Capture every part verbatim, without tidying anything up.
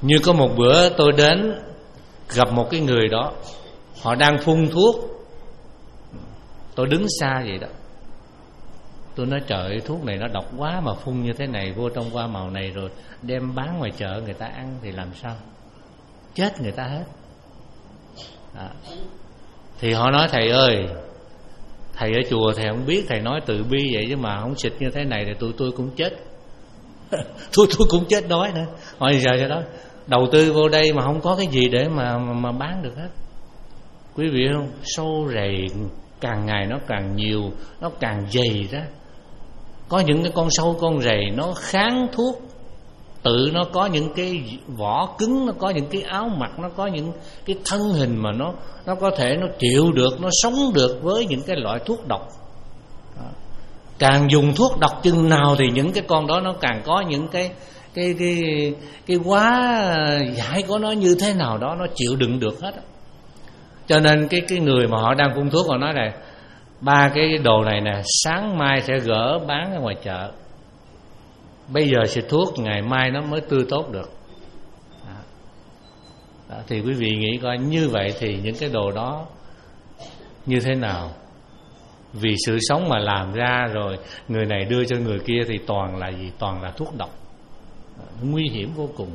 Như có một bữa tôi đến gặp một cái người đó, họ đang phun thuốc. Tôi đứng xa vậy đó. Tôi nói trời ơi, thuốc này nó độc quá mà phun như thế này vô trong hoa màu này rồi đem bán ngoài chợ người ta ăn thì làm sao? Chết người ta hết. Đó. Thì họ nói thầy ơi, thầy ở chùa thầy không biết, thầy nói từ bi vậy chứ mà không xịt như thế này thì tụi tôi cũng chết. tôi tôi cũng chết đói nữa. Hỏi giờ cho đó đầu tư vô đây mà không có cái gì để mà mà, mà bán được hết. Quý vị không, sâu rầy càng ngày nó càng nhiều, nó càng dày ra. Có những cái con sâu con rầy nó kháng thuốc, tự nó có những cái vỏ cứng, nó có những cái áo mặc, nó có những cái thân hình mà nó nó có thể nó chịu được, nó sống được với những cái loại thuốc độc. Càng dùng thuốc độc chừng nào thì những cái con đó nó càng có những cái cái cái cái quá giải của nó như thế nào đó, nó chịu đựng được hết. Cho nên cái cái người mà họ đang phun thuốc họ nói này, ba cái đồ này nè, sáng mai sẽ gỡ bán ở ngoài chợ. Bây giờ xịt thuốc, ngày mai nó mới tươi tốt được. Đó. Đó, thì quý vị nghĩ coi, như vậy thì những cái đồ đó như thế nào? Vì sự sống mà làm ra rồi người này đưa cho người kia thì toàn là gì? Toàn là thuốc độc. Đó, nguy hiểm vô cùng.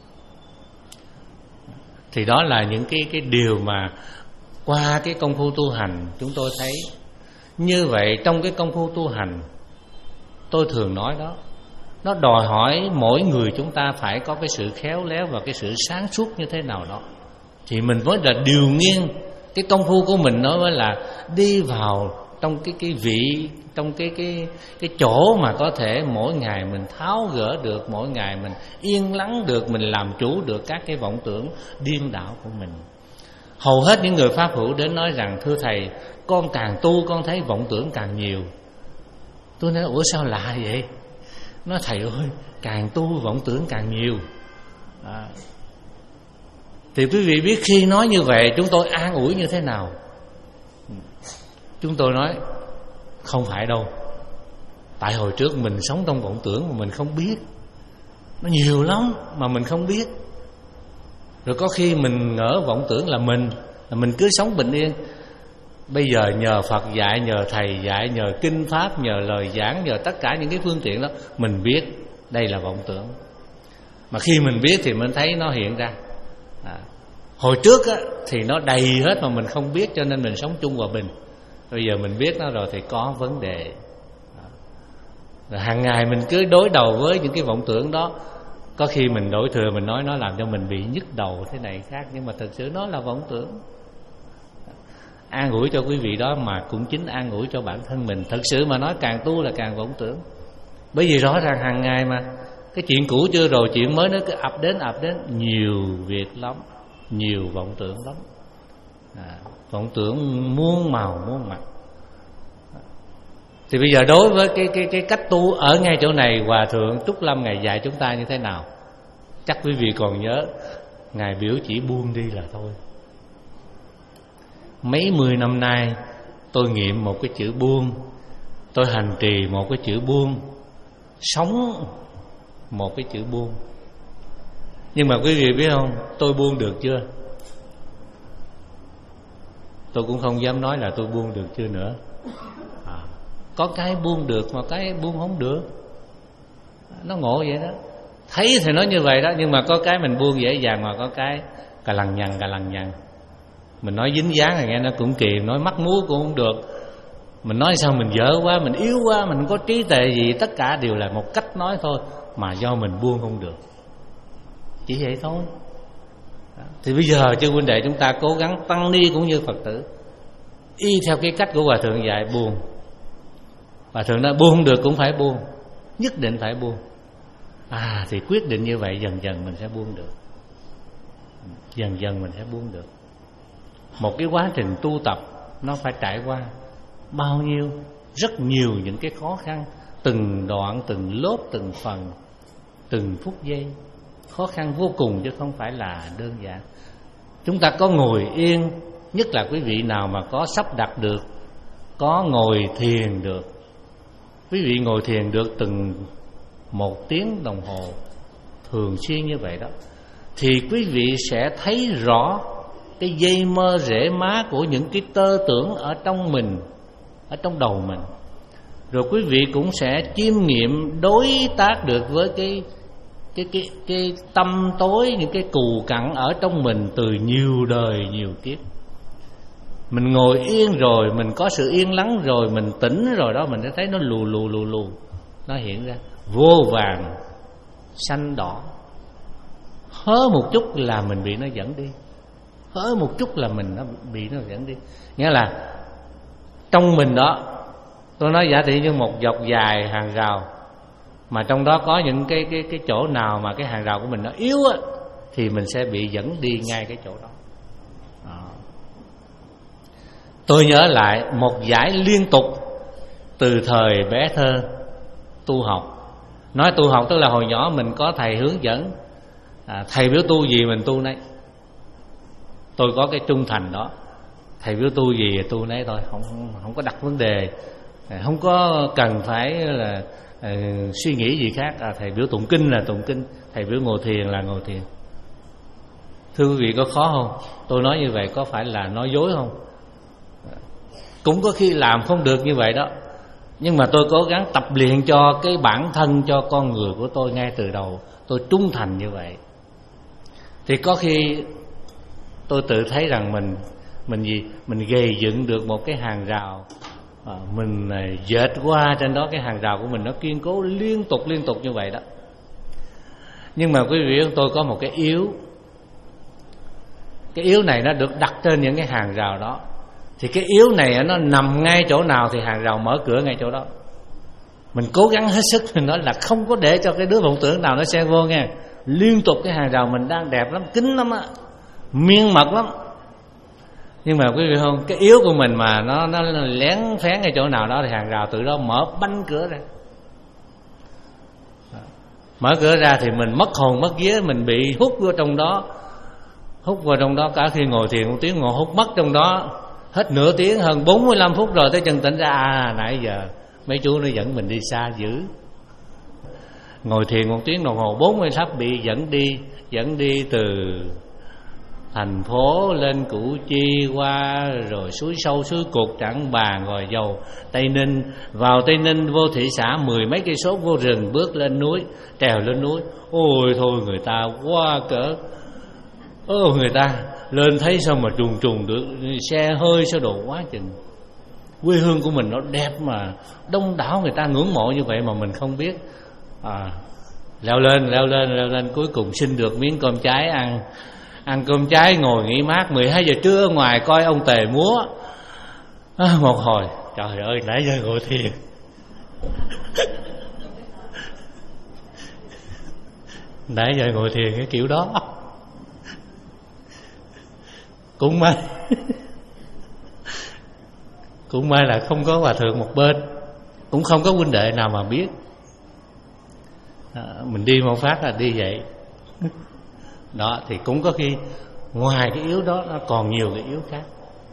Thì đó là những cái cái điều mà qua cái công phu tu hành chúng tôi thấy. Như vậy trong cái công phu tu hành, tôi thường nói đó, nó đòi hỏi mỗi người chúng ta phải có cái sự khéo léo và cái sự sáng suốt như thế nào đó, thì mình mới là điều nghiên cái công phu của mình, nó mới là đi vào trong cái cái vị, trong cái cái cái chỗ mà có thể mỗi ngày mình tháo gỡ được, mỗi ngày mình yên lắng được, mình làm chủ được các cái vọng tưởng điên đảo của mình. Hầu hết những người pháp hữu đến nói rằng thưa thầy, con càng tu con thấy vọng tưởng càng nhiều. Tôi nói ủa sao lạ vậy? Nói thầy ơi, càng tu vọng tưởng càng nhiều. À. Thì quý vị biết khi nói như vậy chúng tôi an ủi như thế nào? Chúng tôi nói không phải đâu, tại hồi trước mình sống trong vọng tưởng mà mình không biết. Nó nhiều lắm mà mình không biết. Rồi có khi mình ngỡ vọng tưởng là mình, là mình cứ sống bình yên. Bây giờ nhờ Phật dạy, nhờ thầy dạy, nhờ kinh pháp, nhờ lời giảng, nhờ tất cả những cái phương tiện đó, mình biết đây là vọng tưởng. Mà khi mình biết thì mình thấy nó hiện ra. À, hồi trước á, thì nó đầy hết mà mình không biết, cho nên mình sống chung hòa bình. Bây giờ mình biết nó rồi thì có vấn đề. Rồi hàng ngày mình cứ đối đầu với những cái vọng tưởng đó. Có khi mình đổi thừa mình nói nó làm cho mình bị nhức đầu thế này khác, nhưng mà thực sự nó là vọng tưởng. An ủi cho quý vị đó, mà cũng chính an ủi cho bản thân mình. Thật sự mà nói càng tu là càng vọng tưởng. Bởi vì rõ ràng hàng ngày mà cái chuyện cũ chưa rồi chuyện mới nó cứ ập đến ập đến, nhiều việc lắm, nhiều vọng tưởng lắm. À, vọng tưởng muôn màu muôn mặt. Thì bây giờ đối với cái cái cái cách tu ở ngay chỗ này, Hòa thượng Trúc Lâm ngài dạy chúng ta như thế nào? Chắc quý vị còn nhớ, ngài biểu chỉ buông đi là thôi. Mấy mươi năm nay tôi nghiệm một cái chữ buông, tôi hành trì một cái chữ buông, sống một cái chữ buông. Nhưng mà quý vị biết không, tôi buông được chưa? Tôi cũng không dám nói là tôi buông được chưa nữa. À, có cái buông được mà cái buông không được. Nó ngộ vậy đó. Thấy thì nói như vậy đó, nhưng mà có cái mình buông dễ dàng, mà có cái cà lằng nhằng cà lằng nhằng. Mình nói dính dáng thì nghe nó cũng kỳ, nói mắc múa cũng không được. Mình nói sao mình dở quá, mình yếu quá, mình không có trí tuệ gì. Tất cả đều là một cách nói thôi, mà do mình buông không được. Chỉ vậy thôi. Thì bây giờ chư huynh đệ chúng ta cố gắng tăng ni cũng như Phật tử, y theo cái cách của Hòa thượng dạy buông. Hòa thượng nói buông được cũng phải buông, nhất định phải buông. À thì quyết định như vậy dần dần mình sẽ buông được. Dần dần mình sẽ buông được. Một cái quá trình tu tập nó phải trải qua bao nhiêu, rất nhiều những cái khó khăn, từng đoạn, từng lớp, từng phần, từng phút giây. Khó khăn vô cùng chứ không phải là đơn giản. Chúng ta có ngồi yên, nhất là quý vị nào mà có sắp đặt được, có ngồi thiền được. Quý vị ngồi thiền được từng một tiếng đồng hồ thường xuyên như vậy đó, thì quý vị sẽ thấy rõ cái dây mơ rễ má của những cái tơ tưởng ở trong mình, ở trong đầu mình. Rồi quý vị cũng sẽ chiêm nghiệm đối tác được với cái cái cái cái tâm tối, những cái cù cặn ở trong mình từ nhiều đời nhiều kiếp. Mình ngồi yên rồi, mình có sự yên lắng rồi, mình tỉnh rồi đó, mình sẽ thấy nó lù lù lù lù nó hiện ra, vô vàng xanh đỏ. Hớ một chút là mình bị nó dẫn đi, hớ một chút là mình nó bị nó dẫn đi. Nghĩa là trong mình đó, tôi nói giả tỷ như một dọc dài hàng rào, mà trong đó có những cái cái cái chỗ nào mà cái hàng rào của mình nó yếu á, thì mình sẽ bị dẫn đi ngay cái chỗ đó. đó. Tôi nhớ lại một giải liên tục từ thời bé thơ tu học. Nói tu học tức là hồi nhỏ mình có thầy hướng dẫn, à, thầy biểu tu gì mình tu nấy. Tôi có cái trung thành đó, thầy biểu tu gì thì tu nấy thôi, không không có đặt vấn đề, không có cần phải là uh, suy nghĩ gì khác. À, thầy biểu tụng kinh là tụng kinh, thầy biểu ngồi thiền là ngồi thiền. Thưa quý vị, có khó không? Tôi nói như vậy có phải là nói dối không? Cũng có khi làm không được như vậy đó, nhưng mà tôi cố gắng tập luyện cho cái bản thân, cho con người của tôi ngay từ đầu tôi trung thành như vậy. Thì có khi tôi tự thấy rằng mình mình gì mình gây dựng được một cái hàng rào, à, mình dệt qua trên đó cái hàng rào của mình nó kiên cố liên tục liên tục như vậy đó. Nhưng mà quý vị biết tôi có một cái yếu, cái yếu này nó được đặt trên những cái hàng rào đó, thì cái yếu này nó nằm ngay chỗ nào thì hàng rào mở cửa ngay chỗ đó. Mình cố gắng hết sức, mình nói là không có để cho cái đứa vọng tưởng nào nó xen vô nghe. Liên tục cái hàng rào mình đang đẹp lắm, kín lắm á, miên mật lắm. Nhưng mà quý vị không, cái yếu của mình mà nó nó lén phén ngay chỗ nào đó thì hàng rào tự đó mở banh cửa ra. Mở cửa ra thì mình mất hồn mất vía, mình bị hút vô trong đó. Hút vào trong đó, cả khi ngồi thiền một tiếng ngồi hút mất trong đó hết nửa tiếng, hơn bốn mươi lăm phút rồi tới chân tỉnh ra, à nãy giờ mấy chú nó dẫn mình đi xa dữ. Ngồi thiền một tiếng đồng hồ bốn mươi phút bị dẫn đi, dẫn đi từ thành phố lên Củ Chi, qua rồi suối Sâu, suối Cục, Trảng Bàng, Gò Dầu, Tây Ninh. Vào Tây Ninh vô thị xã mười mấy cây số, vô rừng, bước lên núi, trèo lên núi. Ôi thôi người ta quá cỡ. Ơ người ta lên thấy sao mà trùng trùng được, xe hơi sao đồ quá chừng. Quê hương của mình nó đẹp mà đông đảo người ta ngưỡng mộ như vậy mà mình không biết. À, leo lên leo lên leo lên cuối cùng xin được miếng cơm cháy ăn. Ăn cơm cháy ngồi nghỉ mát, mười hai giờ trưa ở ngoài coi ông Tề múa. À, một hồi trời ơi nãy giờ ngồi thiền nãy giờ ngồi thiền cái kiểu đó. Cũng may cũng may là không có hòa thượng một bên, cũng không có huynh đệ nào mà biết. À, mình đi một phát là đi vậy đó. Thì cũng có khi ngoài cái yếu đó nó còn nhiều cái yếu khác.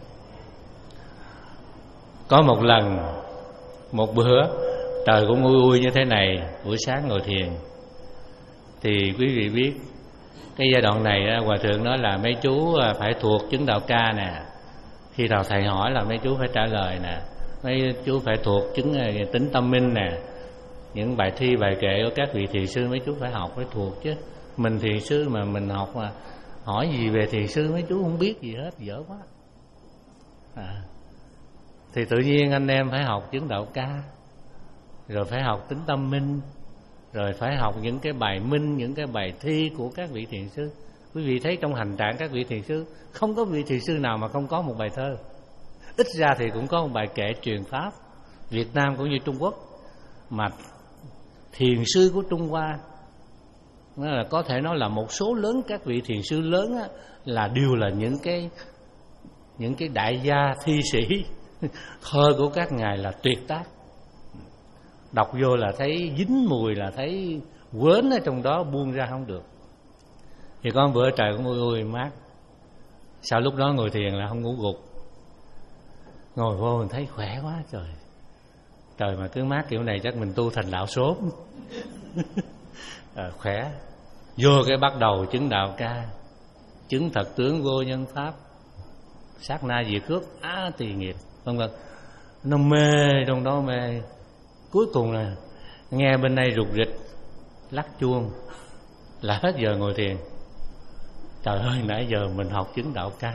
Có một lần, một bữa trời cũng ui ui như thế này, buổi sáng ngồi thiền thì quý vị biết cái giai đoạn này hòa thượng nói là mấy chú phải thuộc chứng đạo ca nè, khi nào thầy hỏi là mấy chú phải trả lời nè, mấy chú phải thuộc chứng tính tâm minh nè, những bài thi bài kệ của các vị thiền sư mấy chú phải học, phải thuộc chứ. Mình thiền sư mà mình học mà hỏi gì về thiền sư mấy chú không biết gì hết, dở quá. À, thì tự nhiên anh em phải học chứng đạo ca, rồi phải học tính tâm minh, rồi phải học những cái bài minh, những cái bài thi của các vị thiền sư. Quý vị thấy trong hành trạng các vị thiền sư, không có vị thiền sư nào mà không có một bài thơ. Ít ra thì cũng có một bài kệ truyền pháp, Việt Nam cũng như Trung Quốc. Mà thiền sư của Trung Hoa, nó là có thể nói là một số lớn các vị thiền sư lớn á, là đều là những cái những cái đại gia thi sĩ. Thơ của các ngài là tuyệt tác, đọc vô là thấy dính mùi, là thấy quến ở trong đó buông ra không được. Thì có một bữa trời cũng ui ui mát, sau lúc đó ngồi thiền là không ngủ gục, ngồi vô mình thấy khỏe quá trời. Trời mà cứ mát kiểu này chắc mình tu thành đạo sốt. À, khỏe. Vô cái bắt đầu chứng đạo ca, chứng thật tướng vô nhân pháp, sát na diệt cước á tỳ nghiệp, vân vân. Nó mê trong đó mê. Cuối cùng là nghe bên đây rục rịch lắc chuông là hết giờ ngồi thiền. Trời ơi, nãy giờ mình học chứng đạo ca.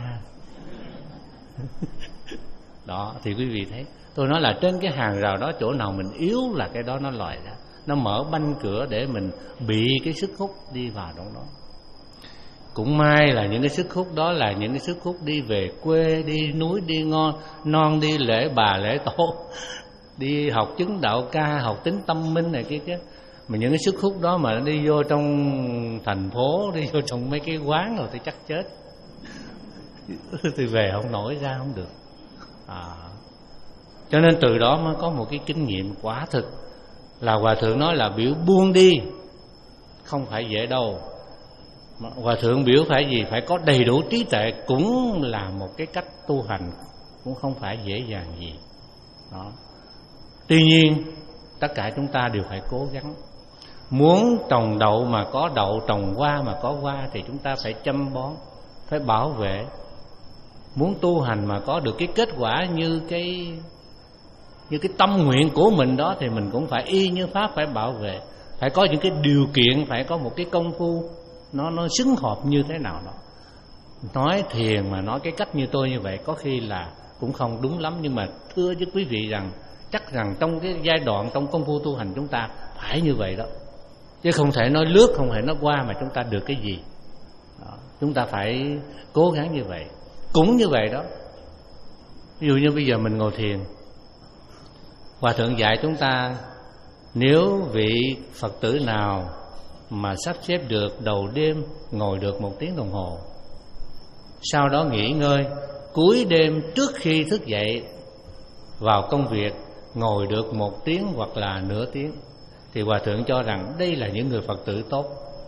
Đó thì quý vị thấy, tôi nói là trên cái hàng rào đó, chỗ nào mình yếu là cái đó nó lòi ra, nó mở banh cửa để mình bị cái sức hút đi vào trong đó. Cũng may là những cái sức hút đó là những cái sức hút đi về quê, đi núi, đi ngon non, đi lễ bà lễ tổ, đi học chứng đạo ca, học tính tâm minh này kia kia. Mà những cái sức hút đó mà nó đi vô trong thành phố, đi vô trong mấy cái quán rồi thì chắc chết. Thì về không nổi, ra không được. À, cho nên từ đó mới có một cái kinh nghiệm quả thực là Hòa Thượng nói là biểu buông đi không phải dễ đâu. Hòa Thượng biểu phải gì? Phải có đầy đủ trí tuệ, cũng là một cái cách tu hành, cũng không phải dễ dàng gì đó. Tuy nhiên tất cả chúng ta đều phải cố gắng. Muốn trồng đậu mà có đậu, trồng hoa mà có hoa, thì chúng ta phải chăm bón, phải bảo vệ. Muốn tu hành mà có được cái kết quả như cái như cái tâm nguyện của mình đó, thì mình cũng phải y như pháp, phải bảo vệ, phải có những cái điều kiện, phải có một cái công phu nó nó xứng hợp như thế nào đó. Nói thiền mà nói cái cách như tôi như vậy có khi là cũng không đúng lắm, nhưng mà thưa với quý vị rằng chắc rằng trong cái giai đoạn trong công phu tu hành chúng ta phải như vậy đó, chứ không thể nói lướt, không thể nói qua mà chúng ta được cái gì đó. Chúng ta phải cố gắng như vậy. Cũng như vậy đó, ví dụ như bây giờ mình ngồi thiền, Hòa Thượng dạy chúng ta, nếu vị Phật tử nào mà sắp xếp được đầu đêm ngồi được một tiếng đồng hồ, sau đó nghỉ ngơi, cuối đêm trước khi thức dậy vào công việc ngồi được một tiếng hoặc là nửa tiếng, thì Hòa Thượng cho rằng đây là những người Phật tử tốt,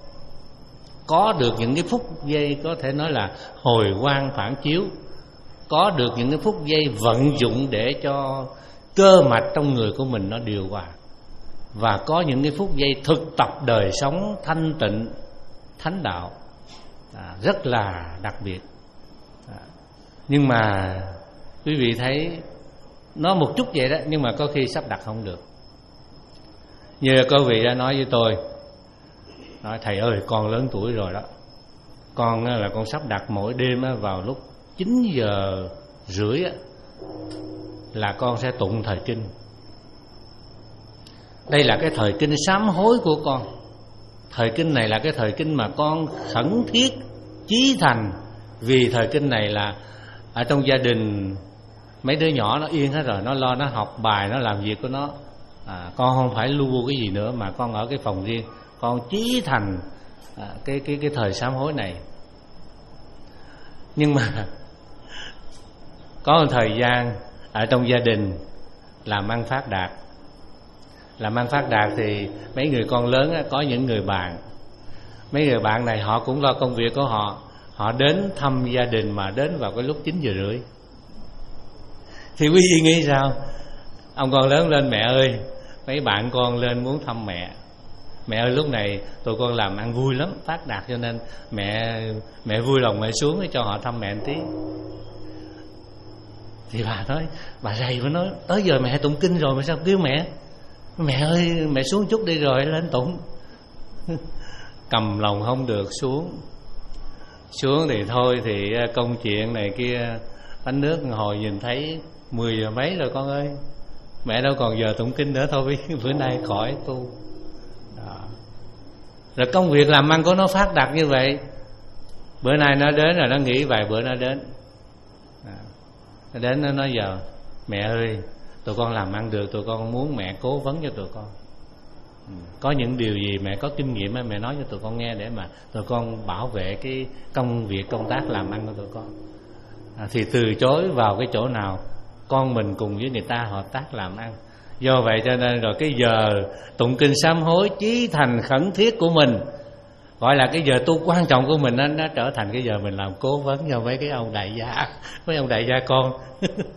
có được những cái phút giây có thể nói là hồi quang phản chiếu, có được những cái phút giây vận dụng để cho cơ mạch trong người của mình nó điều hòa, và có những cái phút giây thực tập đời sống thanh tịnh thánh đạo, à, rất là đặc biệt. À, nhưng mà quý vị thấy nó một chút vậy đó, nhưng mà có khi sắp đặt không được. Như quý vị đã nói với tôi, nói thầy ơi con lớn tuổi rồi đó, con là con sắp đặt mỗi đêm vào lúc chín giờ rưỡi là con sẽ tụng thời kinh. Đây là cái thời kinh sám hối của con. Thời kinh này là cái thời kinh mà con khẩn thiết chí thành, vì thời kinh này là ở trong gia đình mấy đứa nhỏ nó yên hết rồi, nó lo nó học bài, nó làm việc của nó, à, con không phải lu bu cái gì nữa, mà con ở cái phòng riêng, con chí thành à, cái cái cái thời sám hối này. Nhưng mà có một thời gian ở trong gia đình làm ăn phát đạt, làm ăn phát đạt thì mấy người con lớn á, có những người bạn, mấy người bạn này họ cũng lo công việc của họ, họ đến thăm gia đình mà đến vào cái lúc chín giờ rưỡi. Thì quý vị nghĩ sao? Ông con lớn lên, mẹ ơi mấy bạn con lên muốn thăm mẹ. Mẹ ơi lúc này tụi con làm ăn vui lắm, phát đạt, cho nên mẹ mẹ vui lòng mẹ xuống để cho họ thăm mẹ một tí. Thì bà nói, bà rầy, bà nói tới giờ mẹ tụng kinh rồi mà sao kêu mẹ? Mẹ ơi mẹ xuống chút đi rồi lên tụng. Cầm lòng không được, xuống. Xuống thì thôi, thì công chuyện này kia, bánh nước hồi nhìn thấy mười giờ mấy rồi con ơi, mẹ đâu còn giờ tụng kinh nữa, thôi bữa nay khỏi tu. Đó. Rồi công việc làm ăn của nó phát đạt như vậy, bữa nay nó đến rồi nó nghỉ vài bữa nó đến. À, nó đến nó nói giờ mẹ ơi tụi con làm ăn được, tụi con muốn mẹ cố vấn cho tụi con. Ừ. Có những điều gì mẹ có kinh nghiệm mẹ nói cho tụi con nghe, để mà tụi con bảo vệ cái công việc công tác làm ăn của tụi con. À, thì từ chối vào cái chỗ nào con mình cùng với người ta hợp tác làm ăn. Do vậy cho nên rồi cái giờ tụng kinh sám hối chí thành khẩn thiết của mình, gọi là cái giờ tu quan trọng của mình, nó, nó trở thành cái giờ mình làm cố vấn cho mấy cái ông đại gia, mấy ông đại gia con.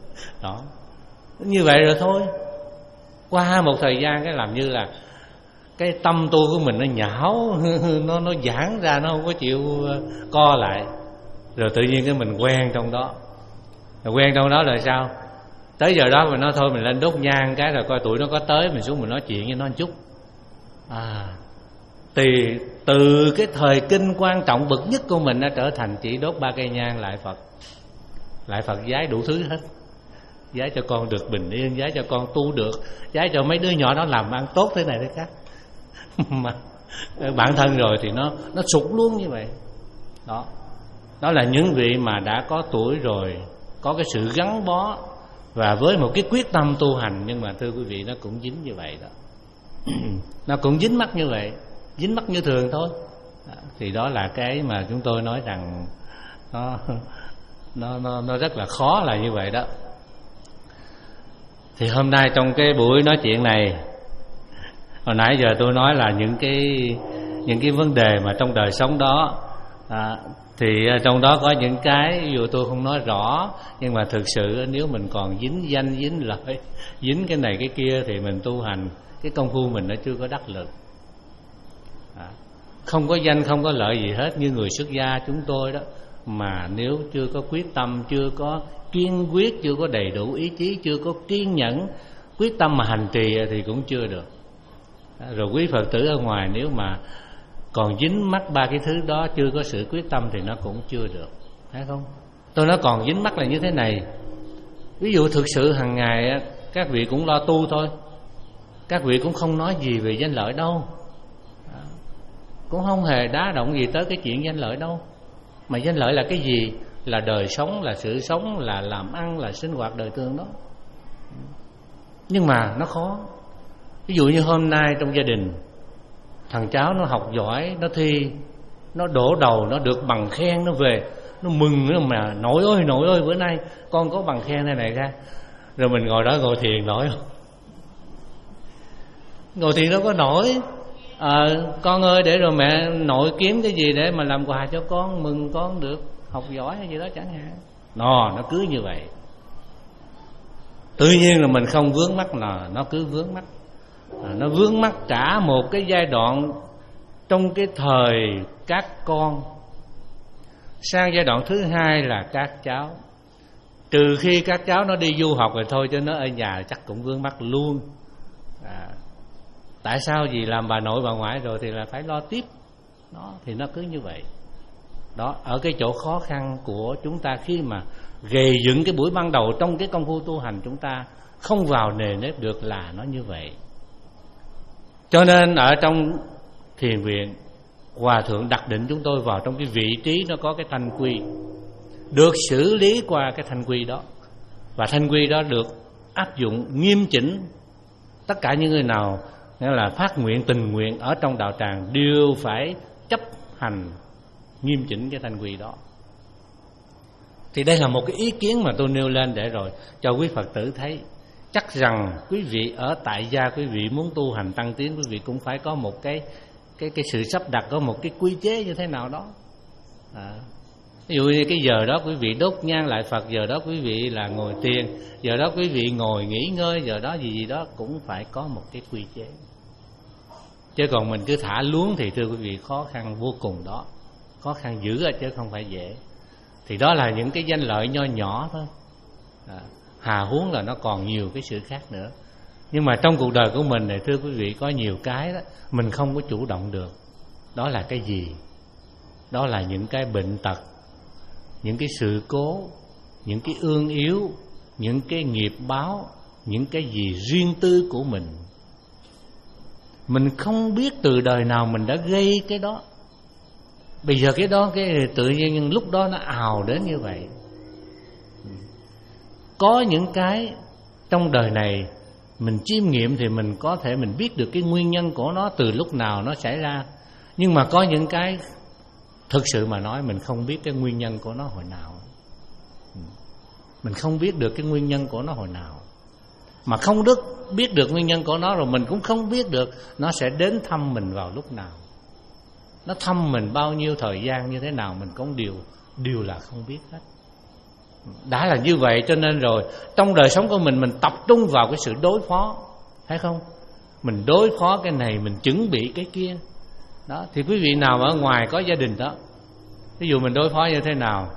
Đó, như vậy rồi thôi. Qua một thời gian cái làm như là cái tâm tu của mình nó nhão, nó nó giãn ra, nó không có chịu co lại. Rồi tự nhiên cái mình quen trong đó. Rồi quen trong đó là sao? Tới giờ đó mình nói thôi mình lên đốt nhang cái, rồi coi tụi nó có tới mình xuống mình nói chuyện với nó một chút. À, thì từ cái thời kinh quan trọng bậc nhất của mình đã trở thành chỉ đốt ba cây nhang lại Phật. Lại Phật giái đủ thứ hết. Giái cho con được bình yên, giái cho con tu được, giái cho mấy đứa nhỏ nó làm ăn tốt thế này thế khác. Mà bản thân rồi thì nó nó sụt luôn như vậy. Đó. Đó là những vị mà đã có tuổi rồi, có cái sự gắn bó và với một cái quyết tâm tu hành. Nhưng mà thưa quý vị, nó cũng dính như vậy đó. Nó cũng dính mắc như vậy, dính mắc như thường thôi. Thì đó là cái mà chúng tôi nói rằng nó nó nó, nó rất là khó là như vậy đó. Thì hôm nay trong cái buổi nói chuyện này, hồi nãy giờ tôi nói là những cái những cái vấn đề mà trong đời sống đó, à, thì trong đó có những cái dù tôi không nói rõ, nhưng mà thực sự nếu mình còn dính danh dính lợi, dính cái này cái kia thì mình tu hành cái công phu mình nó chưa có đắc lực. À, không có danh không có lợi gì hết, như người xuất gia chúng tôi đó, mà nếu chưa có quyết tâm, chưa có kiên quyết, chưa có đầy đủ ý chí, chưa có kiên nhẫn quyết tâm mà hành trì thì cũng chưa được. Rồi quý Phật tử ở ngoài nếu mà còn dính mắc ba cái thứ đó, chưa có sự quyết tâm thì nó cũng chưa được, thấy không? Tôi nói còn dính mắc là như thế này. Ví dụ thực sự hàng ngày các vị cũng lo tu thôi, các vị cũng không nói gì về danh lợi đâu, cũng không hề đá động gì tới cái chuyện danh lợi đâu. Mà danh lợi là cái gì? Là đời sống, là sự sống, là làm ăn, là sinh hoạt đời thường đó. Nhưng mà nó khó. Ví dụ như hôm nay trong gia đình, thằng cháu nó học giỏi, nó thi, nó đổ đầu, nó được bằng khen, nó về, nó mừng nữa mà nội ơi nội ơi bữa nay con có bằng khen này này ra. Rồi mình ngồi đó ngồi thiền nổi không? Ngồi thiền đâu có nổi. À, con ơi để rồi mẹ nội kiếm cái gì để mà làm quà cho con, mừng con được học giỏi hay gì đó chẳng hạn. Nó nó cứ như vậy. Tự nhiên là mình không vướng mắc, là nó cứ vướng mắc. À, nó vướng mắc cả một cái giai đoạn trong cái thời các con, sang giai đoạn thứ hai là các cháu. Trừ khi các cháu nó đi du học rồi thôi, chứ nó ở nhà chắc cũng vướng mắc luôn. À, tại sao? Vì làm bà nội bà ngoại rồi thì là phải lo tiếp. Đó, thì nó cứ như vậy. Đó, ở cái chỗ khó khăn của chúng ta khi mà gầy dựng cái buổi ban đầu trong cái công phu tu hành, chúng ta không vào nề nếp được là nó như vậy. Cho nên ở trong thiền viện, Hòa Thượng đặt định chúng tôi vào trong cái vị trí nó có cái thanh quy, được xử lý qua cái thanh quy đó. Và thanh quy đó được áp dụng nghiêm chỉnh. Tất cả những người nào nghĩa là phát nguyện tình nguyện ở trong đạo tràng đều phải chấp hành nghiêm chỉnh cái thanh quy đó. Thì đây là một cái ý kiến mà tôi nêu lên để rồi cho quý Phật tử thấy. Chắc rằng quý vị ở tại gia, quý vị muốn tu hành tăng tiến, quý vị cũng phải có một cái cái cái sự sắp đặt, có một cái quy chế như thế nào đó. À, ví dụ như cái giờ đó quý vị đốt nhang lại Phật, giờ đó quý vị là ngồi thiền, giờ đó quý vị ngồi nghỉ ngơi, giờ đó gì gì đó cũng phải có một cái quy chế. Chứ còn mình cứ thả luống thì thưa quý vị khó khăn vô cùng đó, khó khăn dữ à, chứ không phải dễ. Thì đó là những cái danh lợi nho nhỏ thôi. À, hà huống là nó còn nhiều cái sự khác nữa. Nhưng mà trong cuộc đời của mình này thưa quý vị, có nhiều cái đó mình không có chủ động được. Đó là cái gì? Đó là những cái bệnh tật, những cái sự cố, những cái ương yếu, những cái nghiệp báo, những cái gì riêng tư của mình. Mình không biết từ đời nào mình đã gây cái đó. Bây giờ cái đó cái tự nhiên lúc đó nó ào đến như vậy. Có những cái trong đời này mình chiêm nghiệm thì mình có thể mình biết được cái nguyên nhân của nó từ lúc nào nó xảy ra. Nhưng mà có những cái thực sự mà nói mình không biết cái nguyên nhân của nó hồi nào. Mình không biết được cái nguyên nhân của nó hồi nào. Mà không được biết được nguyên nhân của nó rồi mình cũng không biết được nó sẽ đến thăm mình vào lúc nào. Nó thăm mình bao nhiêu thời gian như thế nào mình cũng đều đều là không biết hết. Đã là như vậy cho nên rồi trong đời sống của mình mình tập trung vào cái sự đối phó, thấy không? mình đối phó cái này, mình chuẩn bị cái kia. Đó, thì quý vị nào ở ngoài có gia đình đó, ví dụ mình đối phó như thế nào?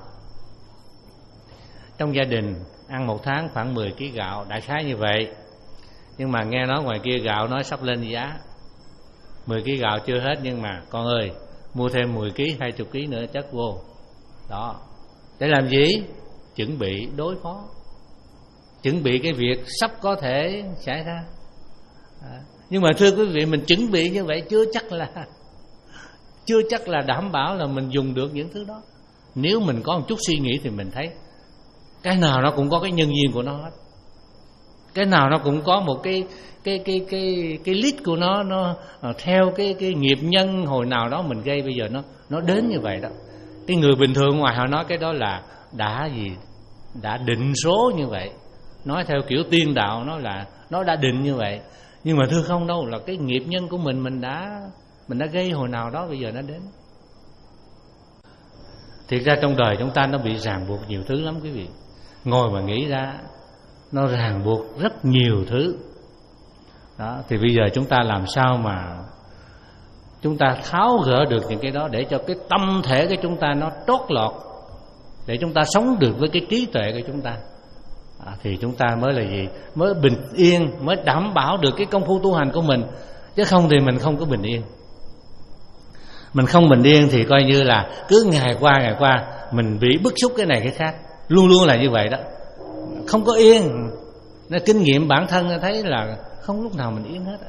Trong gia đình ăn một tháng khoảng mười ký gạo, đại khái như vậy. Nhưng mà nghe nói ngoài kia gạo nói sắp lên giá, mười ký gạo chưa hết, nhưng mà con ơi, mua thêm mười ký, hai mươi ký nữa chất vô. Đó, để làm gì? Chuẩn bị đối phó, chuẩn bị cái việc sắp có thể xảy ra. À, nhưng mà thưa quý vị, mình chuẩn bị như vậy chưa chắc là chưa chắc là đảm bảo là mình dùng được những thứ đó. Nếu mình có một chút suy nghĩ thì mình thấy cái nào nó cũng có cái nhân duyên của nó hết. Cái nào nó cũng có một cái cái cái cái cái list của nó, nó theo cái cái nghiệp nhân hồi nào đó mình gây, bây giờ nó nó đến như vậy đó. Cái người bình thường ngoài họ nói cái đó là đã gì đã định số như vậy, nói theo kiểu tiên đạo, nó là nó đã định như vậy. Nhưng mà thưa không đâu, là cái nghiệp nhân của mình mình đã mình đã gây hồi nào đó, bây giờ nó đến. Thiệt ra trong đời chúng ta nó bị ràng buộc nhiều thứ lắm quý vị. Ngồi mà nghĩ ra nó ràng buộc rất nhiều thứ. Đó, thì bây giờ chúng ta làm sao mà chúng ta tháo gỡ được những cái đó, để cho cái tâm thể của chúng ta nó trót lọt, để chúng ta sống được với cái trí tuệ của chúng ta. À, thì chúng ta mới là gì? Mới bình yên, mới đảm bảo được cái công phu tu hành của mình. Chứ không thì mình không có bình yên. Mình không bình yên thì coi như là cứ ngày qua ngày qua mình bị bức xúc cái này cái khác, luôn luôn là như vậy đó, không có yên. Nên kinh nghiệm bản thân thấy là không lúc nào mình yên hết.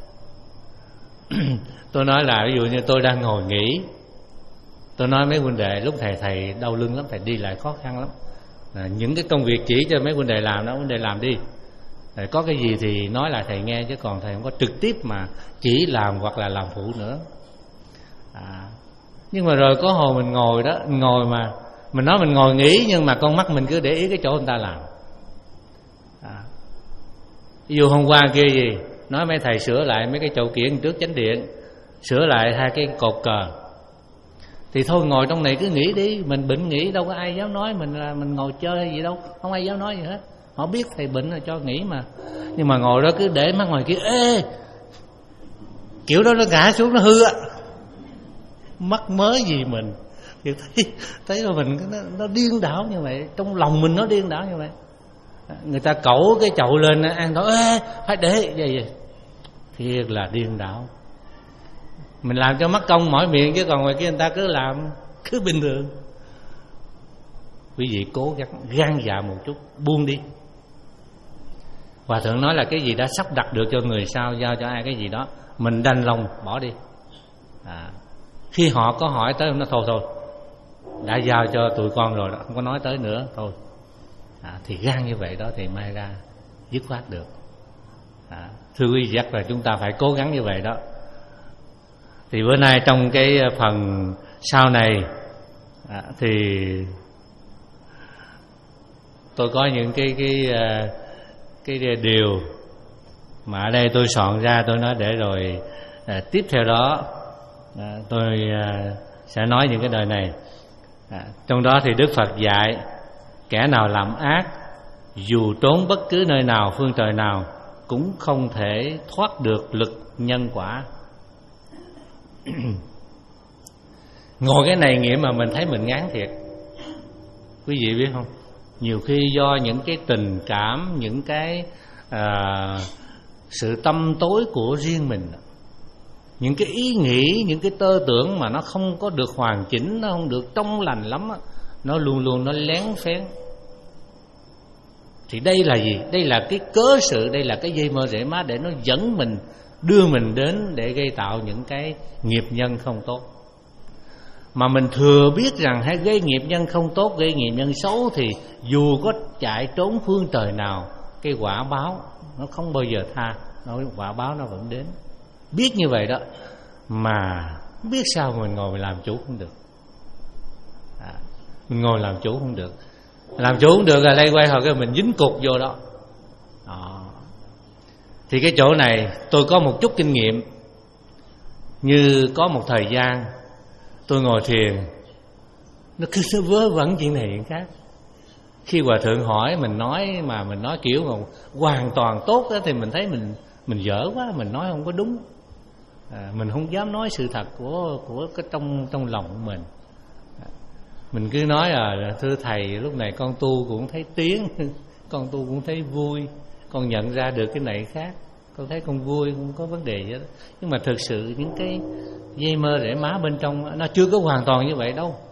Tôi nói là ví dụ như tôi đang ngồi nghỉ, tôi nói mấy huynh đệ lúc thầy thầy đau lưng lắm, thầy đi lại khó khăn lắm. À, những cái công việc chỉ cho mấy huynh đệ làm đó, huynh đệ làm đi. Thầy có cái gì thì nói lại thầy nghe, chứ còn thầy không có trực tiếp mà chỉ làm hoặc là làm phụ nữa. À, nhưng mà rồi có hồi mình ngồi đó, ngồi mà mình nói mình ngồi nghỉ, nhưng mà con mắt mình cứ để ý cái chỗ người ta làm. À, ví dụ hôm qua kia gì nói mấy thầy sửa lại mấy cái chậu kiển trước chánh điện, sửa lại hai cái cột cờ, thì thôi ngồi trong này cứ nghĩ đi, mình bệnh nghỉ đâu có ai dám nói mình là mình ngồi chơi hay gì đâu, không ai dám nói gì hết. Họ biết thầy bệnh là cho nghỉ mà. Nhưng mà ngồi đó cứ để mắt ngoài kia, ê, kiểu đó nó ngã xuống nó hư á, mắc mớ gì mình. Thì thấy thấy là mình nó, nó điên đảo như vậy, trong lòng mình nó điên đảo như vậy. Người ta cẩu cái chậu lên ăn đó, ê, phải để vậy vậy, thiệt là điên đảo. Mình làm cho mất công mỏi miệng, chứ còn ngoài kia người ta cứ làm cứ bình thường. Quý vị cố gắng gan dạ một chút, buông đi. Hòa thượng nói là cái gì đã sắp đặt được cho người sau, giao cho ai cái gì đó, mình đành lòng bỏ đi. À, khi họ có hỏi tới, nó thôi thôi, đã giao cho tụi con rồi đó, không có nói tới nữa thôi. À, thì gan như vậy đó thì mai ra dứt khoát được. À, thưa quý vị, chắc là chúng ta phải cố gắng như vậy đó. Thì bữa nay trong cái phần sau này à, thì tôi có những cái cái cái, cái điều mà ở đây tôi soạn ra, tôi nói để rồi à, tiếp theo đó à, tôi à, sẽ nói những cái đời này. À, trong đó thì Đức Phật dạy kẻ nào làm ác, dù trốn bất cứ nơi nào, phương trời nào, cũng không thể thoát được lực nhân quả. Ngồi cái này nghĩa mà mình thấy mình ngán thiệt. Quý vị biết không, nhiều khi do những cái tình cảm, những cái à, sự tâm tối của riêng mình, những cái ý nghĩ, những cái tơ tưởng mà nó không có được hoàn chỉnh, nó không được trong lành lắm, nó luôn luôn nó lén phén. Thì đây là gì? Đây là cái cớ sự, đây là cái dây mơ rễ má để nó dẫn mình, đưa mình đến để gây tạo những cái nghiệp nhân không tốt. Mà mình thừa biết rằng hay gây nghiệp nhân không tốt, gây nghiệp nhân xấu, thì dù có chạy trốn phương trời nào, cái quả báo nó không bao giờ tha, nó quả báo nó vẫn đến. Biết như vậy đó mà biết sao mình ngồi mình làm chủ không được. À, mình ngồi làm chủ không được, làm chủ không được là lây quay hồi cái mình dính cục vô đó. Đó. Thì cái chỗ này tôi có một chút kinh nghiệm. Như có một thời gian tôi ngồi thiền, nó cứ vớ vẩn chuyện này chuyện khác. Khi Hòa thượng hỏi mình nói, mà mình nói kiểu mà hoàn toàn tốt đó, thì mình thấy mình mình dở quá, mình nói không có đúng, à, mình không dám nói sự thật của của cái trong trong lòng của mình. À, mình cứ nói là thưa thầy, lúc này con tu cũng thấy tiếng, con tu cũng thấy vui, con nhận ra được cái này khác, con thấy con vui, không có vấn đề gì đó. Nhưng mà thực sự những cái dây mơ rễ má bên trong nó chưa có hoàn toàn như vậy đâu.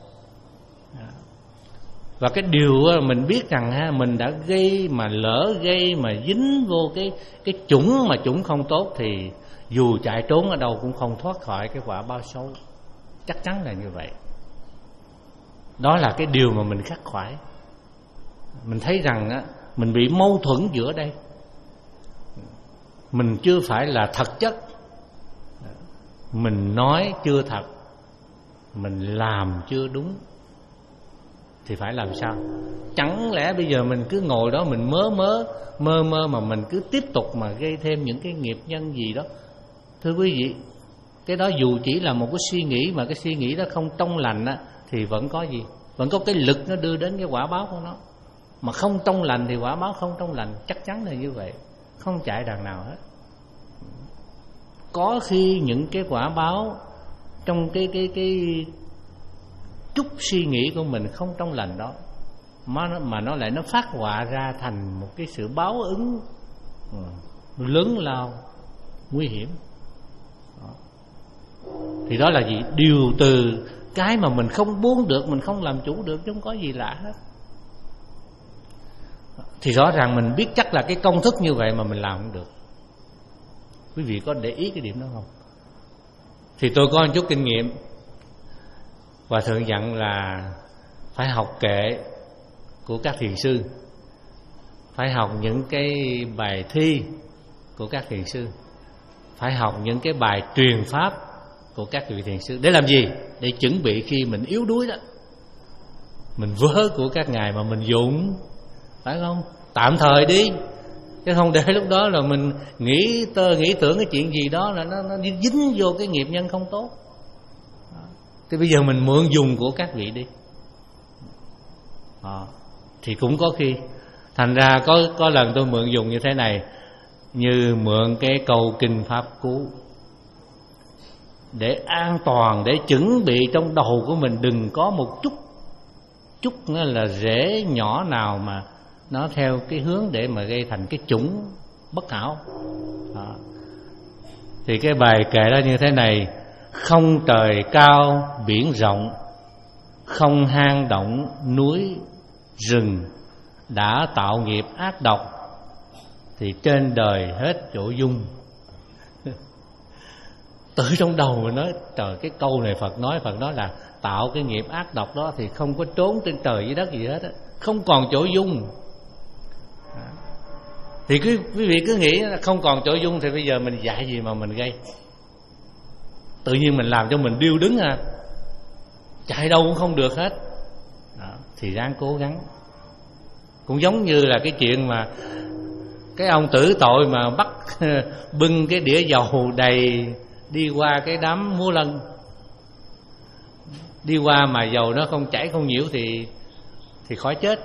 Và cái điều mình biết rằng ha, mình đã gây mà lỡ gây mà dính vô cái cái chủng mà chủng không tốt thì dù chạy trốn ở đâu cũng không thoát khỏi cái quả báo xấu. Chắc chắn là như vậy. Đó là cái điều mà mình khắc khoải. Mình thấy rằng á, mình bị mâu thuẫn giữa đây. Mình chưa phải là thật chất, mình nói chưa thật, mình làm chưa đúng, thì phải làm sao? Chẳng lẽ bây giờ mình cứ ngồi đó mình mớ mớ mơ mơ mà mình cứ tiếp tục mà gây thêm những cái nghiệp nhân gì đó? Thưa quý vị, cái đó dù chỉ là một cái suy nghĩ mà cái suy nghĩ đó không trong lành á, thì vẫn có gì? Vẫn có cái lực nó đưa đến cái quả báo của nó. Mà không trong lành thì quả báo không trong lành, chắc chắn là như vậy, không chạy đằng nào hết. Có khi những cái quả báo trong cái cái cái chút suy nghĩ của mình không trong lành đó, mà nó, mà nó lại nó phát họa ra thành một cái sự báo ứng lớn lao nguy hiểm. Đó. Thì đó là gì? Điều từ cái mà mình không buông được, mình không làm chủ được, chứ không có gì lạ hết. Thì rõ ràng mình biết chắc là cái công thức như vậy mà mình làm không được. Quý vị có để ý cái điểm đó không? Thì tôi có một chút kinh nghiệm. Hòa thượng dặn là phải học kệ của các thiền sư, phải học những cái bài thi của các thiền sư, phải học những cái bài truyền pháp của các vị thiền sư. Để làm gì? Để chuẩn bị khi mình yếu đuối đó, mình vớ của các ngài mà mình dụng, phải không? Tạm thời đi, chứ không để lúc đó là mình nghĩ tơ nghĩ tưởng cái chuyện gì đó là nó, nó dính vô cái nghiệp nhân không tốt. Thì bây giờ mình mượn dùng của các vị đi. À, thì cũng có khi. Thành ra có có lần tôi mượn dùng như thế này, như mượn cái câu kinh pháp cú, để an toàn, để chuẩn bị trong đầu của mình đừng có một chút chút nó là rễ nhỏ nào mà nó theo cái hướng để mà gây thành cái chủng bất hảo. À, thì cái bài kệ đó như thế này: không trời cao biển rộng, không hang động núi rừng, đã tạo nghiệp ác độc, thì trên đời hết chỗ dung. Từ trong đầu mà nói, trời, cái câu này Phật nói, Phật nói là tạo cái nghiệp ác độc đó thì không có trốn trên trời dưới đất gì hết á, không còn chỗ dung. Thì quý, quý vị cứ nghĩ là không còn chỗ dung thì bây giờ mình dạy gì mà mình gây? Tự nhiên mình làm cho mình điêu đứng à, chạy đâu cũng không được hết. Đó, thì ráng cố gắng. Cũng giống như là cái chuyện mà cái ông tử tội mà bắt bưng cái đĩa dầu đầy đi qua cái đám múa lân, đi qua mà dầu nó không chảy không nhiễu thì thì khỏi chết.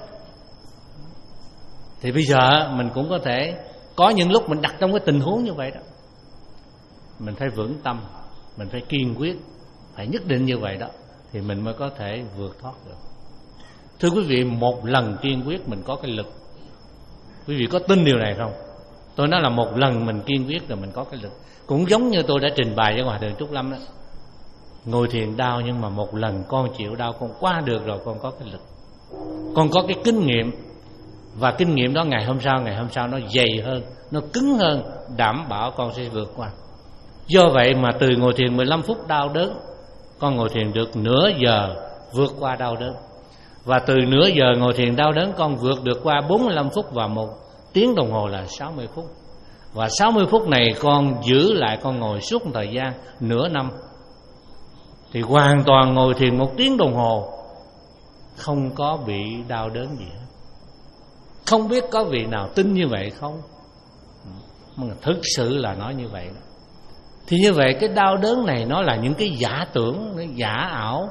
Thì bây giờ mình cũng có thể có những lúc mình đặt trong cái tình huống như vậy đó, mình phải vững tâm, mình phải kiên quyết, phải nhất định như vậy đó, thì mình mới có thể vượt thoát được. Thưa quý vị, một lần kiên quyết mình có cái lực. Quý vị có tin điều này không? Tôi nói là một lần mình kiên quyết rồi mình có cái lực. Cũng giống như tôi đã trình bày với Hòa thượng Trúc Lâm đó, ngồi thiền đau nhưng mà một lần con chịu đau, con qua được rồi, con có cái lực, con có cái kinh nghiệm. Và kinh nghiệm đó ngày hôm sau, ngày hôm sau nó dày hơn, nó cứng hơn, đảm bảo con sẽ vượt qua. Do vậy mà từ ngồi thiền mười lăm phút đau đớn, con ngồi thiền được nửa giờ vượt qua đau đớn. Và từ nửa giờ ngồi thiền đau đớn, con vượt được qua bốn mươi lăm phút và một tiếng đồng hồ là sáu mươi phút. Và sáu mươi phút này con giữ lại, con ngồi suốt một thời gian nửa năm, thì hoàn toàn ngồi thiền một tiếng đồng hồ, không có bị đau đớn gì hết. Không biết có vị nào tin như vậy không? Mà thực sự là nói như vậy. Thì như vậy cái đau đớn này nó là những cái giả tưởng, cái giả ảo.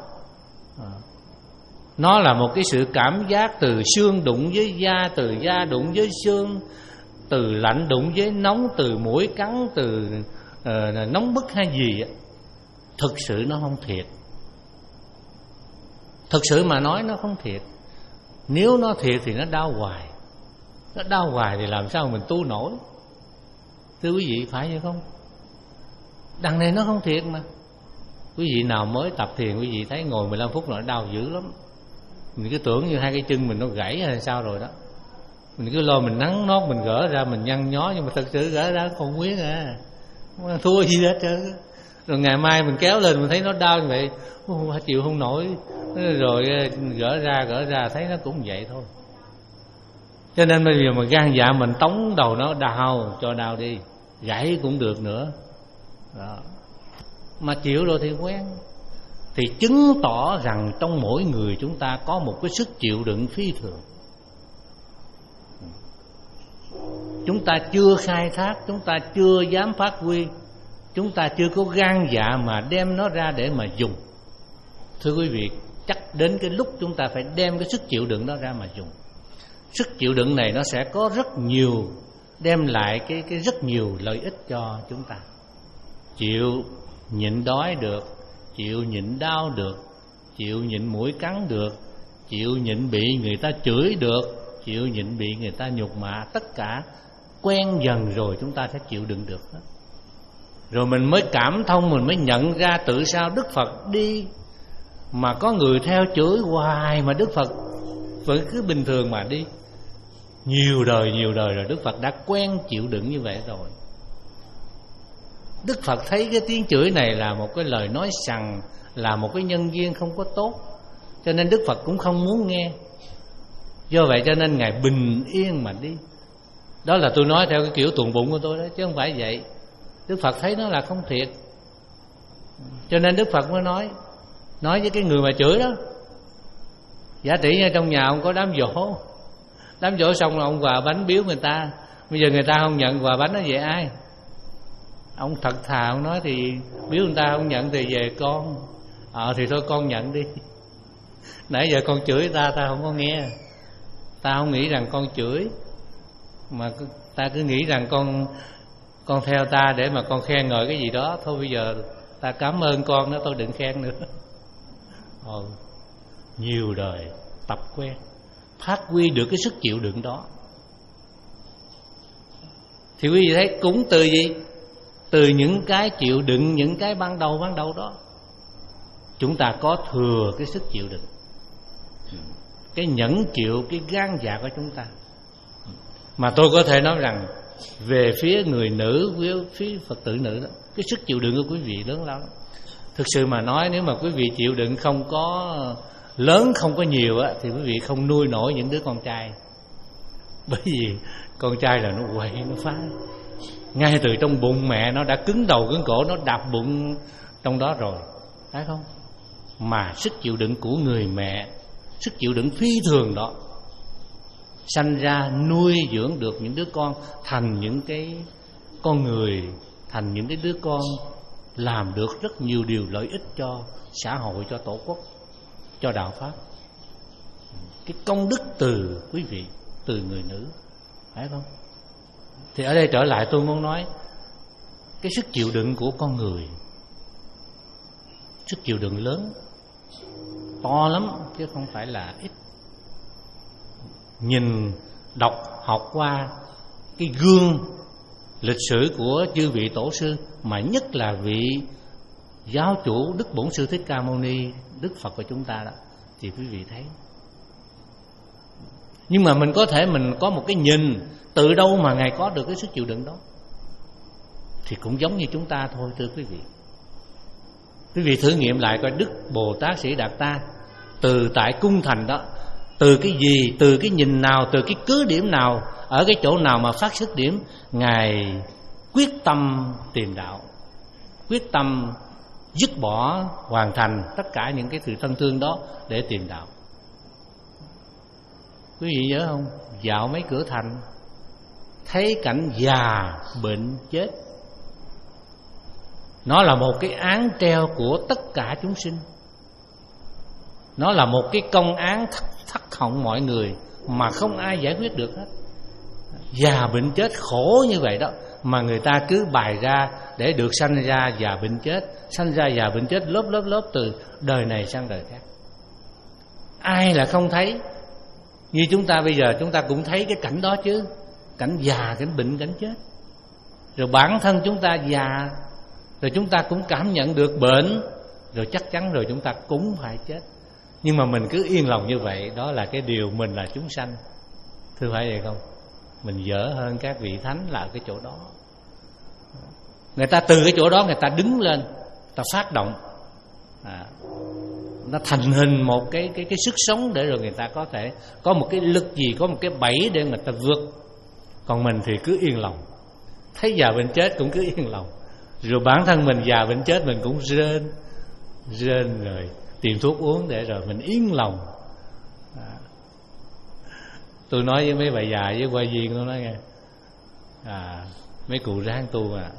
Nó là một cái sự cảm giác từ xương đụng với da, từ da đụng với xương, từ lạnh đụng với nóng, từ mũi cắn, từ uh, nóng bức hay gì, thực sự nó không thiệt. Thực sự mà nói nó không thiệt. Nếu nó thiệt thì nó đau hoài. Nó đau hoài thì làm sao mình tu nổi? Thưa quý vị, phải vậy không? Đằng này nó không thiệt mà. Quý vị nào mới tập thiền, quý vị thấy ngồi mười lăm phút là nó đau dữ lắm. Mình cứ tưởng như hai cái chân mình nó gãy hay sao rồi đó. Mình cứ lo mình nắng nót, mình gỡ ra, mình nhăn nhó, nhưng mà thật sự gỡ ra còn nguyên à, không thua gì hết trơn. Rồi ngày mai mình kéo lên mình thấy nó đau như vậy, chịu không nổi. Rồi gỡ ra gỡ ra thấy nó cũng vậy thôi. Cho nên bây giờ mà gan dạ mình tống đầu nó đau, cho đau đi, gãy cũng được nữa đó. Mà chịu rồi thì quen. Thì chứng tỏ rằng trong mỗi người chúng ta có một cái sức chịu đựng phi thường. Chúng ta chưa khai thác, chúng ta chưa dám phát huy, chúng ta chưa có gan dạ mà đem nó ra để mà dùng. Thưa quý vị, chắc đến cái lúc chúng ta phải đem cái sức chịu đựng đó ra mà dùng. Sức chịu đựng này nó sẽ có rất nhiều, đem lại cái, cái rất nhiều lợi ích cho chúng ta. Chịu nhịn đói được, chịu nhịn đau được, chịu nhịn mũi cắn được, chịu nhịn bị người ta chửi được, chịu nhịn bị người ta nhục mạ. Tất cả quen dần rồi chúng ta sẽ chịu đựng được hết. Rồi mình mới cảm thông, mình mới nhận ra tự sao Đức Phật đi mà có người theo chửi hoài mà Đức Phật vẫn cứ bình thường mà đi. Nhiều đời nhiều đời rồi Đức Phật đã quen chịu đựng như vậy rồi. Đức Phật thấy cái tiếng chửi này là một cái lời nói sằng, là một cái nhân duyên không có tốt, cho nên Đức Phật cũng không muốn nghe. Do vậy cho nên Ngài bình yên mà đi. Đó là tôi nói theo cái kiểu tuồn bụng của tôi đó, chứ không phải vậy. Đức Phật thấy nó là không thiệt, cho nên Đức Phật mới nói Nói với cái người mà chửi đó. Giả tỷ như trong nhà ông có đám giỗ, đám giỗ xong là ông quà bánh biếu người ta. Bây giờ người ta không nhận quà bánh, nó về ai? Ông thật thà, ông nói thì biếu người ta không nhận thì về con. Ờ thì thôi con nhận đi. Nãy giờ con chửi ta, ta không có nghe. Ta không nghĩ rằng con chửi, mà ta cứ nghĩ rằng con con theo ta để mà con khen ngợi cái gì đó. Thôi bây giờ ta cảm ơn con đó, tôi đừng khen nữa. Ồ, nhiều đời tập quen, phát huy được cái sức chịu đựng đó. Thì quý vị thấy cũng từ gì? Từ những cái chịu đựng, những cái ban đầu ban đầu đó, chúng ta có thừa cái sức chịu đựng, cái nhẫn chịu, cái gan dạ của chúng ta. Mà tôi có thể nói rằng về phía người nữ, với phía Phật tử nữ đó, cái sức chịu đựng của quý vị lớn lắm. Thực sự mà nói, nếu mà quý vị chịu đựng không có lớn, không có nhiều á, thì quý vị không nuôi nổi những đứa con trai. Bởi vì con trai là nó quậy, nó phá. Ngay từ trong bụng mẹ nó đã cứng đầu cứng cổ, nó đạp bụng trong đó rồi, phải không? Mà sức chịu đựng của người mẹ, sức chịu đựng phi thường đó, sanh ra nuôi dưỡng được những đứa con thành những cái con người, thành những cái đứa con làm được rất nhiều điều lợi ích cho xã hội, cho tổ quốc, cho đạo pháp. Cái công đức từ quý vị, từ người nữ, phải không? Thì ở đây trở lại tôi muốn nói cái sức chịu đựng của con người, sức chịu đựng lớn, to lắm chứ không phải là ít. Nhìn, đọc, học qua cái gương lịch sử của chư vị tổ sư, mà nhất là vị giáo chủ Đức Bổn Sư Thích Ca Mâu Ni, Đức Phật của chúng ta đó, thì quý vị thấy. Nhưng mà mình có thể mình có một cái nhìn từ đâu mà Ngài có được cái sức chịu đựng đó, thì cũng giống như chúng ta thôi, thưa quý vị. Quý vị thử nghiệm lại coi Đức Bồ Tát Sĩ Đạt Ta từ tại cung thành đó, từ cái gì, từ cái nhìn nào, từ cái cứ điểm nào, ở cái chỗ nào mà phát xuất điểm, Ngài quyết tâm tìm đạo, quyết tâm dứt bỏ, hoàn thành tất cả những cái sự thân thương đó để tìm đạo. Quý vị nhớ không? Dạo mấy cửa thành, thấy cảnh già, bệnh, chết. Nó là một cái án treo của tất cả chúng sinh. Nó là một cái công án thất, thất họng mọi người mà không ai giải quyết được hết. Già bệnh chết khổ như vậy đó, mà người ta cứ bày ra để được sanh ra già bệnh chết, sanh ra già bệnh chết lớp lớp lớp từ đời này sang đời khác. Ai là không thấy? Như chúng ta bây giờ chúng ta cũng thấy cái cảnh đó chứ, cảnh già, cảnh bệnh, cảnh chết. Rồi bản thân chúng ta già, rồi chúng ta cũng cảm nhận được bệnh, rồi chắc chắn rồi chúng ta cũng phải chết. Nhưng mà mình cứ yên lòng như vậy, đó là cái điều mình là chúng sanh. Thưa phải vậy không? Mình dở hơn các vị thánh là ở cái chỗ đó. Người ta từ cái chỗ đó người ta đứng lên, ta phát động, à, nó thành hình một cái cái cái sức sống để rồi người ta có thể có một cái lực gì, có một cái bẫy để người ta vượt. Còn mình thì cứ yên lòng, thấy già bệnh chết cũng cứ yên lòng. Rồi bản thân mình già bệnh chết mình cũng rên rên rồi tìm thuốc uống để rồi mình yên lòng. À, tôi nói với mấy bà già với qua viên tôi nói nghe, à, mấy cụ ráng tu à.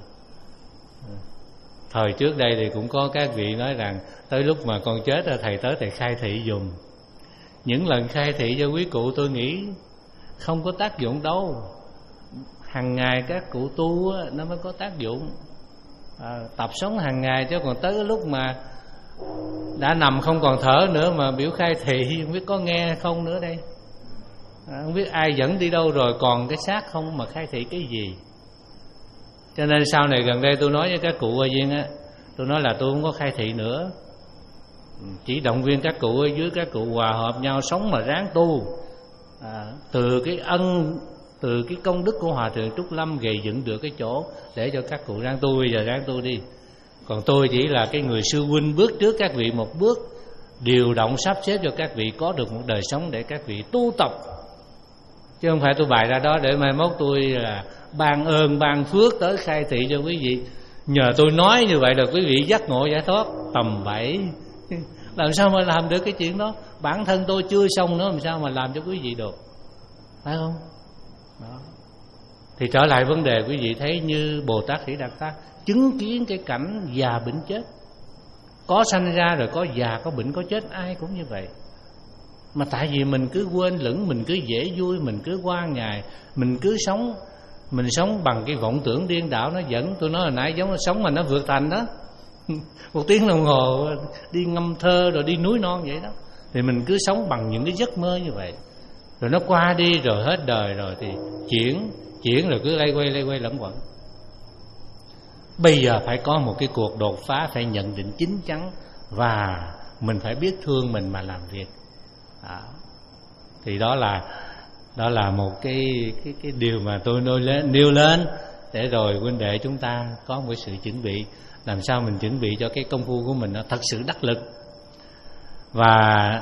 Thời trước đây thì cũng có các vị nói rằng tới lúc mà con chết rồi thầy tới thầy khai thị dùm. Những lần khai thị cho quý cụ tôi nghĩ không có tác dụng đâu. Hằng ngày các cụ tu á, nó mới có tác dụng, à, tập sống hàng ngày. Chứ còn tới cái lúc mà đã nằm không còn thở nữa mà biểu khai thị, không biết có nghe không nữa đây, à, không biết ai dẫn đi đâu rồi, còn cái xác không mà khai thị cái gì. Cho nên sau này gần đây tôi nói với các cụ ở viên á, tôi nói là tôi không có khai thị nữa, chỉ động viên các cụ ở dưới, các cụ hòa hợp nhau sống mà ráng tu, à, từ cái ân, từ cái công đức của Hòa Thượng Trúc Lâm gây dựng được cái chỗ để cho các cụ ráng tu. Bây giờ ráng tu đi. Còn tôi chỉ là cái người sư huynh bước trước các vị một bước, điều động sắp xếp cho các vị có được một đời sống để các vị tu tập, chứ không phải tôi bày ra đó để mai mốt tôi là ban ơn ban phước tới khai thị cho quý vị. Nhờ tôi nói như vậy là quý vị giác ngộ giải thoát. Tầm bậy. Làm sao mà làm được cái chuyện đó? Bản thân tôi chưa xong nữa, làm sao mà làm cho quý vị được, phải không? Đó. Thì trở lại vấn đề, quý vị thấy như Bồ Tát Hỷ Đạt Ta chứng kiến cái cảnh già bệnh chết, có sanh ra rồi có già có bệnh có chết, ai cũng như vậy. Mà tại vì mình cứ quên lửng, mình cứ dễ vui, mình cứ qua ngày, mình cứ sống, mình sống bằng cái vọng tưởng điên đảo. Nó dẫn, tôi nói hồi nãy, giống nó sống mà nó vượt thành đó. Một tiếng đồng hồ đi ngâm thơ rồi đi núi non vậy đó. Thì mình cứ sống bằng những cái giấc mơ như vậy, rồi nó qua đi rồi hết đời rồi thì chuyển chuyển rồi cứ lay quay lay quay lẫn quẩn. Bây giờ phải có một cái cuộc đột phá, phải nhận định chín chắn, và mình phải biết thương mình mà làm việc. À, thì đó là đó là một cái cái cái điều mà tôi nêu lên, nêu lên để rồi huynh đệ chúng ta có một cái sự chuẩn bị, làm sao mình chuẩn bị cho cái công phu của mình nó thật sự đắc lực. Và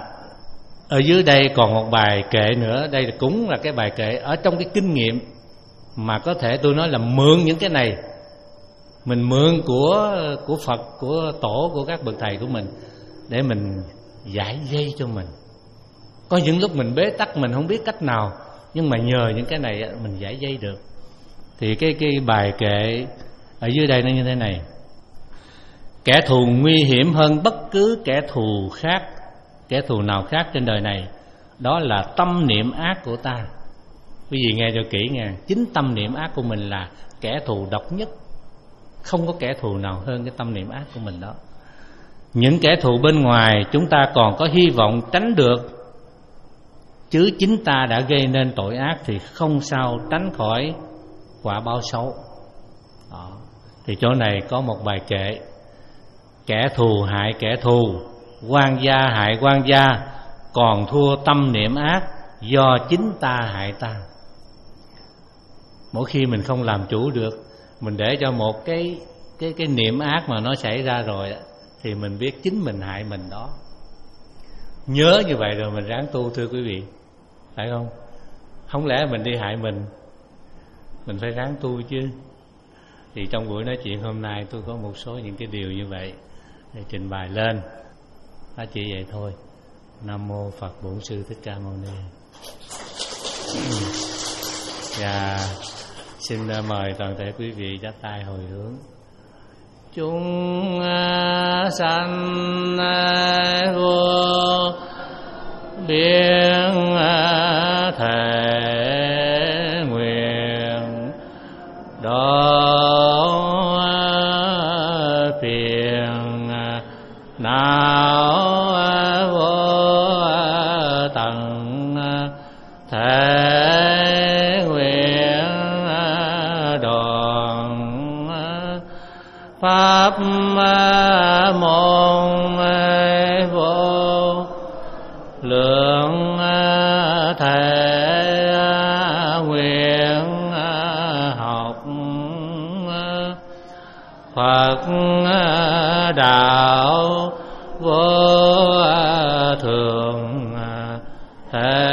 ở dưới đây còn một bài kệ nữa, đây cũng là cái bài kệ ở trong cái kinh nghiệm mà có thể tôi nói là mượn những cái này, mình mượn của của Phật, của tổ, của các bậc thầy của mình để mình giải dây cho mình. Có những lúc mình bế tắc, mình không biết cách nào, nhưng mà nhờ những cái này mình giải dây được. Thì cái cái bài kệ ở dưới đây nó như thế này: kẻ thù nguy hiểm hơn bất cứ kẻ thù khác, kẻ thù nào khác trên đời này, đó là tâm niệm ác của ta. Quý vị nghe cho kỹ nghe, chính tâm niệm ác của mình là kẻ thù độc nhất. Không có kẻ thù nào hơn cái tâm niệm ác của mình đó. Những kẻ thù bên ngoài chúng ta còn có hy vọng tránh được, chứ chính ta đã gây nên tội ác thì không sao tránh khỏi quả báo xấu. Đó. Thì chỗ này có một bài kệ: kẻ thù hại kẻ thù, quan gia hại quan gia, còn thua tâm niệm ác, do chính ta hại ta. Mỗi khi mình không làm chủ được, mình để cho một cái cái cái niệm ác mà nó xảy ra rồi, thì mình biết chính mình hại mình đó. Nhớ như vậy rồi mình ráng tu, thưa quý vị, phải không? Không lẽ mình đi hại mình, mình phải ráng tu chứ. Thì trong buổi nói chuyện hôm nay tôi có một số những cái điều như vậy để trình bày lên. Đó chỉ vậy thôi. Nam mô Phật Bổn Sư Thích Ca Mâu Ni. Và xin mời toàn thể quý vị chắp tay hồi hướng. Chúng sanh vô biên thể nguyện tận thể nguyện đoàn pháp môn vô lượng thể nguyện học Phật đạo vô thường thể